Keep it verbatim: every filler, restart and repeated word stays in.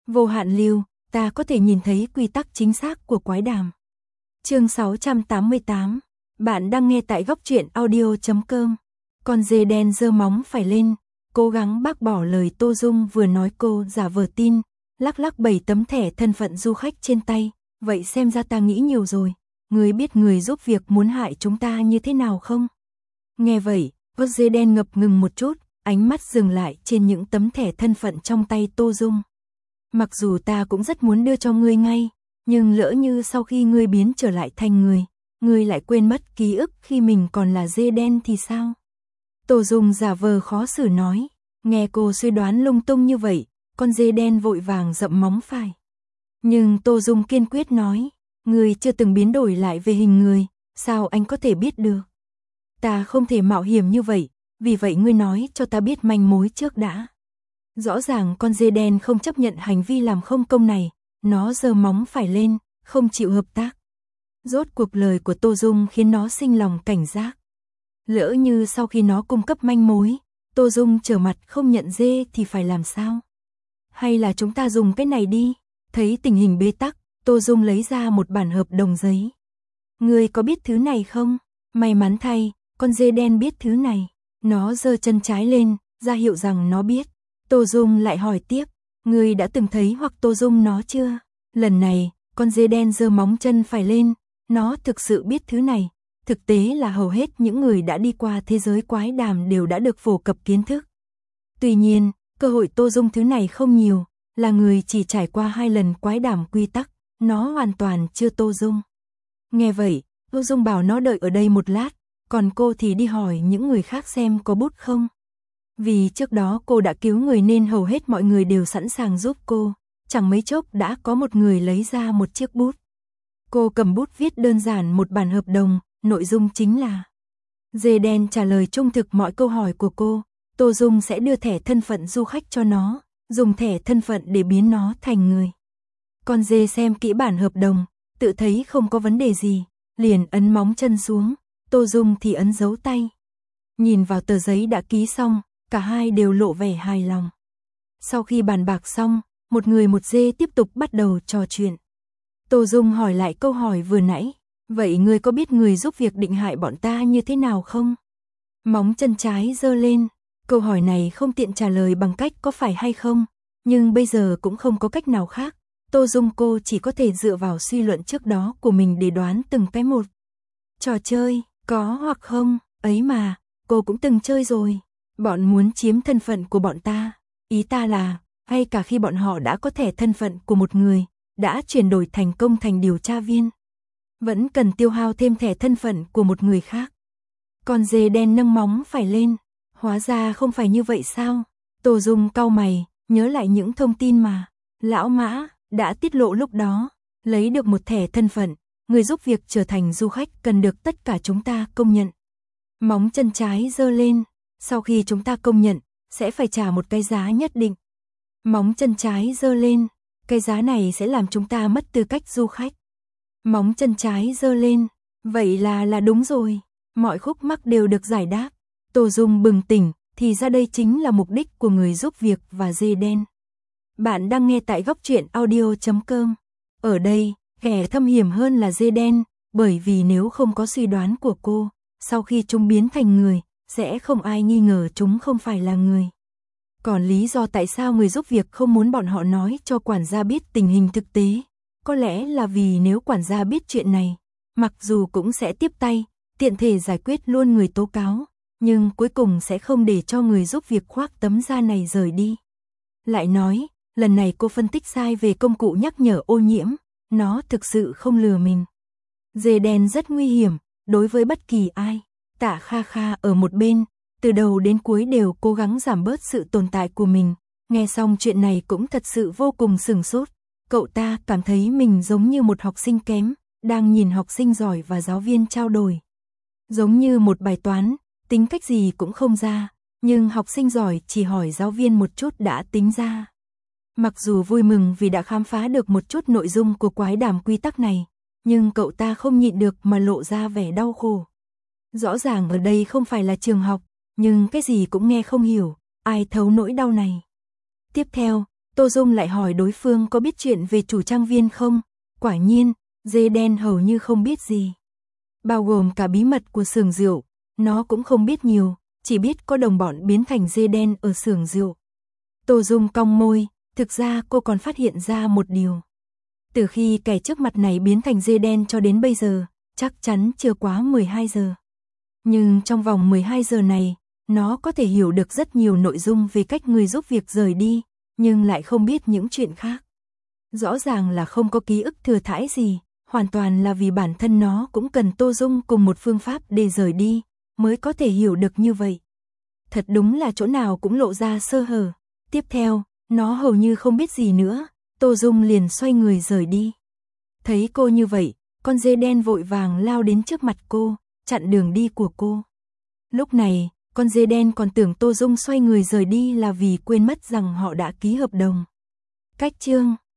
Vô hạn lưu, ta có thể nhìn thấy quy tắc chính xác của quái đàm. Chương sáu trăm tám mươi tám. Bạn đang nghe tại góc truyện audio chấm com. Con dê đen giơ móng phải lên, cố gắng bác bỏ lời Tô Dung vừa nói, cô giả vờ tin, lắc lắc bảy tấm thẻ thân phận du khách trên tay. Vậy xem ra ta nghĩ nhiều rồi, người biết người giúp việc muốn hại chúng ta như thế nào không? Nghe vậy, con dê đen ngập ngừng một chút, ánh mắt dừng lại trên những tấm thẻ thân phận trong tay Tô Dung. Mặc dù ta cũng rất muốn đưa cho ngươi ngay, nhưng lỡ như sau khi ngươi biến trở lại thành người, ngươi lại quên mất ký ức khi mình còn là dê đen thì sao? Tô Dung giả vờ khó xử nói. Nghe cô suy đoán lung tung như vậy, con dê đen vội vàng dậm móng phải. Nhưng Tô Dung kiên quyết nói, ngươi chưa từng biến đổi lại về hình người, sao anh có thể biết được? Ta không thể mạo hiểm như vậy, vì vậy ngươi nói cho ta biết manh mối trước đã. Rõ ràng con dê đen không chấp nhận hành vi làm không công này, nó giơ móng phải lên, không chịu hợp tác. Rốt cuộc lời của Tô Dung khiến nó sinh lòng cảnh giác. Lỡ như sau khi nó cung cấp manh mối, Tô Dung trở mặt không nhận dê thì phải làm sao? Hay là chúng ta dùng cái này đi? Thấy tình hình bế tắc, Tô Dung lấy ra một bản hợp đồng giấy. Ngươi có biết thứ này không? May mắn thay, con dê đen biết thứ này. Nó giơ chân trái lên, ra hiệu rằng nó biết. Tô Dung lại hỏi tiếp, ngươi đã từng thấy hoặc Tô Dung nó chưa? Lần này, con dê đen giơ móng chân phải lên, nó thực sự biết thứ này. Thực tế là hầu hết những người đã đi qua thế giới quái đàm đều đã được phổ cập kiến thức. Tuy nhiên, cơ hội Tô Dung thứ này không nhiều, là người chỉ trải qua hai lần quái đàm quy tắc, nó hoàn toàn chưa Tô Dung. Nghe vậy, Tô Dung bảo nó đợi ở đây một lát, còn cô thì đi hỏi những người khác xem có bút không. Vì trước đó cô đã cứu người nên hầu hết mọi người đều sẵn sàng giúp cô, chẳng mấy chốc đã có một người lấy ra một chiếc bút. Cô cầm bút viết đơn giản một bản hợp đồng, nội dung chính là dê đen trả lời trung thực mọi câu hỏi của cô, Tô Dung sẽ đưa thẻ thân phận du khách cho nó, dùng thẻ thân phận để biến nó thành người. Con dê xem kỹ bản hợp đồng, tự thấy không có vấn đề gì, liền ấn móng chân xuống, Tô Dung thì ấn dấu tay. Nhìn vào tờ giấy đã ký xong, cả hai đều lộ vẻ hài lòng. Sau khi bàn bạc xong, một người một dê tiếp tục bắt đầu trò chuyện. Tô Dung hỏi lại câu hỏi vừa nãy, vậy ngươi có biết người giúp việc định hại bọn ta như thế nào không? Móng chân trái giơ lên, câu hỏi này không tiện trả lời bằng cách có phải hay không, nhưng bây giờ cũng không có cách nào khác. Tô Dung cô chỉ có thể dựa vào suy luận trước đó của mình để đoán từng cái một. Trò chơi, có hoặc không, ấy mà, cô cũng từng chơi rồi. Bọn muốn chiếm thân phận của bọn ta. Ý ta là, hay cả khi bọn họ đã có thẻ thân phận của một người, đã chuyển đổi thành công thành điều tra viên, vẫn cần tiêu hao thêm thẻ thân phận của một người khác. Con dê đen nâng móng phải lên, hóa ra không phải như vậy sao? Tô Dung cau mày, nhớ lại những thông tin mà lão Mã đã tiết lộ lúc đó, lấy được một thẻ thân phận, người giúp việc trở thành du khách cần được tất cả chúng ta công nhận. Móng chân trái giơ lên, sau khi chúng ta công nhận, sẽ phải trả một cái giá nhất định. Móng chân trái giơ lên, cái giá này sẽ làm chúng ta mất tư cách du khách. Móng chân trái giơ lên, vậy là là đúng rồi, mọi khúc mắc đều được giải đáp. Tô Dung bừng tỉnh, thì ra đây chính là mục đích của người giúp việc và dê đen. Bạn đang nghe tại góc truyện audio chấm com. Ở đây, kẻ thâm hiểm hơn là dê đen, bởi vì nếu không có suy đoán của cô, sau khi chúng biến thành người, sẽ không ai nghi ngờ chúng không phải là người. Còn lý do tại sao người giúp việc không muốn bọn họ nói cho quản gia biết tình hình thực tế, có lẽ là vì nếu quản gia biết chuyện này, mặc dù cũng sẽ tiếp tay, tiện thể giải quyết luôn người tố cáo, nhưng cuối cùng sẽ không để cho người giúp việc khoác tấm da này rời đi. Lại nói, lần này cô phân tích sai về công cụ nhắc nhở ô nhiễm, nó thực sự không lừa mình. Dê đen rất nguy hiểm, đối với bất kỳ ai. Tạ Kha Kha ở một bên, từ đầu đến cuối đều cố gắng giảm bớt sự tồn tại của mình. Nghe xong chuyện này cũng thật sự vô cùng sửng sốt. Cậu ta cảm thấy mình giống như một học sinh kém, đang nhìn học sinh giỏi và giáo viên trao đổi. Giống như một bài toán, tính cách gì cũng không ra, nhưng học sinh giỏi chỉ hỏi giáo viên một chút đã tính ra. Mặc dù vui mừng vì đã khám phá được một chút nội dung của quái đàm quy tắc này, nhưng cậu ta không nhịn được mà lộ ra vẻ đau khổ. Rõ ràng ở đây không phải là trường học, nhưng cái gì cũng nghe không hiểu, ai thấu nỗi đau này. Tiếp theo, Tô Dung lại hỏi đối phương có biết chuyện về chủ trang viên không? Quả nhiên, dê đen hầu như không biết gì. Bao gồm cả bí mật của xưởng rượu, nó cũng không biết nhiều, chỉ biết có đồng bọn biến thành dê đen ở xưởng rượu. Tô Dung cong môi, thực ra cô còn phát hiện ra một điều. Từ khi kẻ trước mặt này biến thành dê đen cho đến bây giờ, chắc chắn chưa quá mười hai giờ. Nhưng trong vòng mười hai giờ này, nó có thể hiểu được rất nhiều nội dung về cách người giúp việc rời đi, nhưng lại không biết những chuyện khác. Rõ ràng là không có ký ức thừa thãi gì, hoàn toàn là vì bản thân nó cũng cần Tô Dung cùng một phương pháp để rời đi, mới có thể hiểu được như vậy. Thật đúng là chỗ nào cũng lộ ra sơ hở. Tiếp theo, nó hầu như không biết gì nữa, Tô Dung liền xoay người rời đi. Thấy cô như vậy, con dê đen vội vàng lao đến trước mặt cô, chặn đường đi của cô. Lúc này, con dê đen còn tưởng Tô Dung xoay người rời đi là vì quên mất rằng họ đã ký hợp đồng. Cách chương